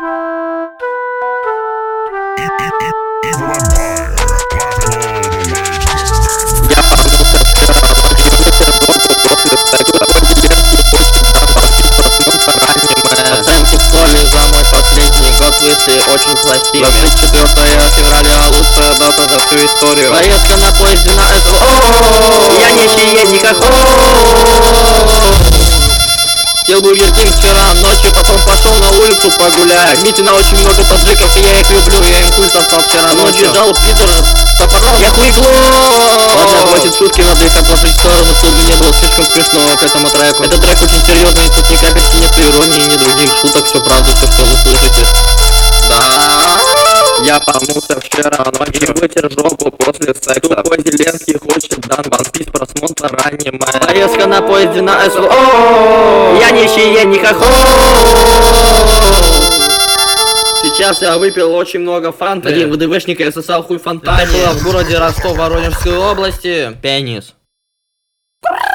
Вышли очень плохими. 24 февраля лучшая дата за всю историю. Поездка на поезде на СВО. Я нищий не Съел Бургер Кинг вчера ночью, потом пошел на улицу погулять. В Митино очень много таджиков, и я их люблю. Я им хуй состал вчера ночью. Бежал пидор с топором. Я хуйкло! Ладно, хватит шутки, надо их отложить в сторону, чтобы не было слишком смешного к этому треку. Этот трек очень серьезный, тут ни капельки нет иронии, ни других шуток, все правда, все, что вы слышите. Да, я помылся вчера ночью, вытер жопу после секса. Тупой Зеленский хочет дан ванпис просмотра аниме. Поездка на поезде на СВО. Я нищий, не хохол. Сейчас я выпил очень много фанты. Один ВДВшник я сосал хуй фонтане. Это было в городе Ростов, Воронежской области. Пенис.